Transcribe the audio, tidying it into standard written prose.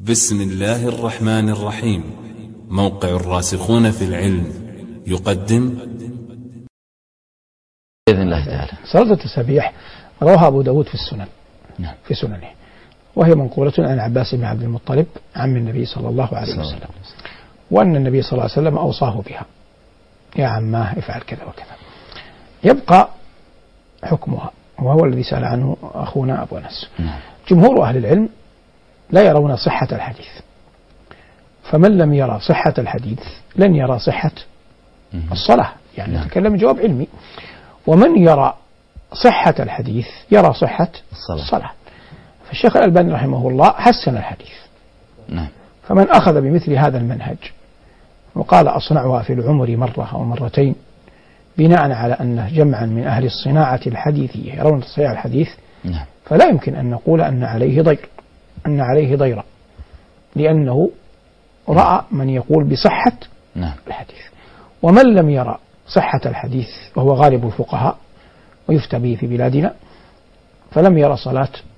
بسم الله الرحمن الرحيم. موقع الراسخون في العلم يقدم بإذن الله تعالى صلاة التسابيح رواها أبو داود في السنن في سننه، وهي منقولة عن عباس بن عبد المطلب عم النبي صلى الله عليه وسلم، وأن النبي صلى الله عليه وسلم أوصاه بها: يا عماه افعل كذا وكذا. يبقى حكمها، وهو الذي سأل عنه أخونا أبو أنس. جمهور أهل العلم لا يرون صحة الحديث، فمن لم يرى صحة الحديث لن يرى صحة الصلاة، يعني نتكلم جواب علمي. ومن يرى صحة الحديث يرى صحة الصلاة. فالشيخ الألباني رحمه الله حسن الحديث، فمن أخذ بمثل هذا المنهج وقال أصنعها في العمر مرة أو مرتين بناء على أنه جمعا من أهل الصناعة الحديثية يرون صحيح الحديث، فلا يمكن أن نقول أن عليه ضير، لأنه رأى من يقول بصحة الحديث. ومن لم يرى صحة الحديث وهو غالب الفقهاء ويفتى به في بلادنا، فلم يرى صلاة